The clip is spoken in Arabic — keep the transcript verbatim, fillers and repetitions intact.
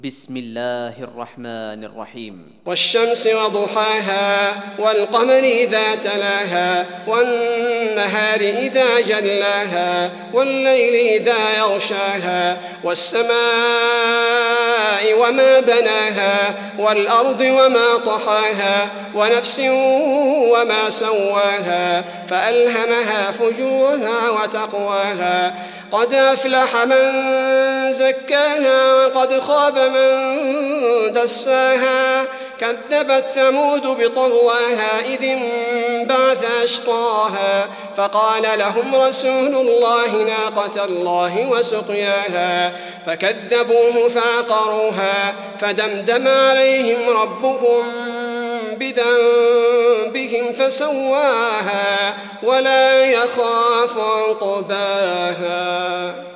بسم الله الرحمن الرحيم. والشمس وضحاها والقمر إذا تلاها والنهار إذا جلاها والليل إذا يغشاها والسماء وما بناها والأرض وما طحاها ونفس وما سواها فألهمها فجورها وتقواها قد أفلح من زكاها وقد خاب من دساها كذبت ثمود بطغواها إذ انبعث أشقاها فقال لهم رسول الله ناقة الله وسقياها فكذبوه فعقروها فدمدم عليهم ربهم بذنبهم فسواها ولا يخاف عقباها.